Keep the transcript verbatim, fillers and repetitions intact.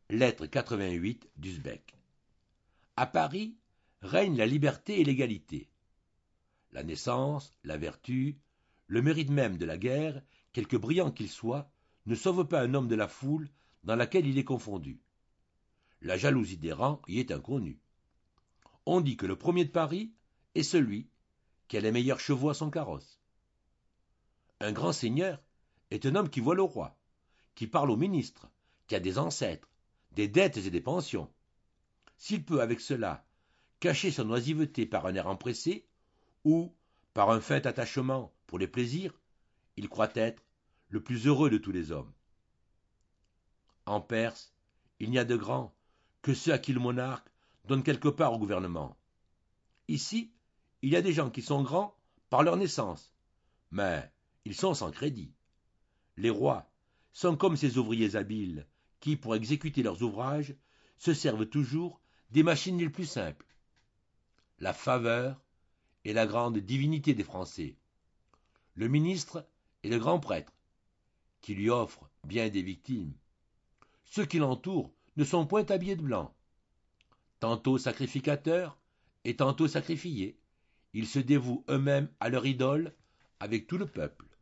Lettre quatre-vingt-huit d'Uzbek. À Paris règne la liberté et l'égalité. La naissance, la vertu, le mérite même de la guerre, quelque brillant qu'il soit, ne sauve pas un homme de la foule dans laquelle il est confondu. La jalousie des rangs y est inconnue. On dit que le premier de Paris est celui qui a les meilleurs chevaux à son carrosse. Un grand seigneur est un homme qui voit le roi, qui parle au ministre, qui a des ancêtres, des dettes et des pensions. S'il peut avec cela cacher son oisiveté par un air empressé, ou par un fin attachement pour les plaisirs, il croit être le plus heureux de tous les hommes. En Perse, il n'y a de grands que ceux à qui le monarque donne quelque part au gouvernement. Ici, il y a des gens qui sont grands par leur naissance, mais ils sont sans crédit. Les rois sont comme ces ouvriers habiles qui, pour exécuter leurs ouvrages, se servent toujours des machines les plus simples. La faveur est la grande divinité des Français. Le ministre est le grand prêtre, qui lui offre bien des victimes. Ceux qui l'entourent ne sont point habillés de blanc. Tantôt sacrificateurs et tantôt sacrifiés, ils se dévouent eux-mêmes à leur idole avec tout le peuple.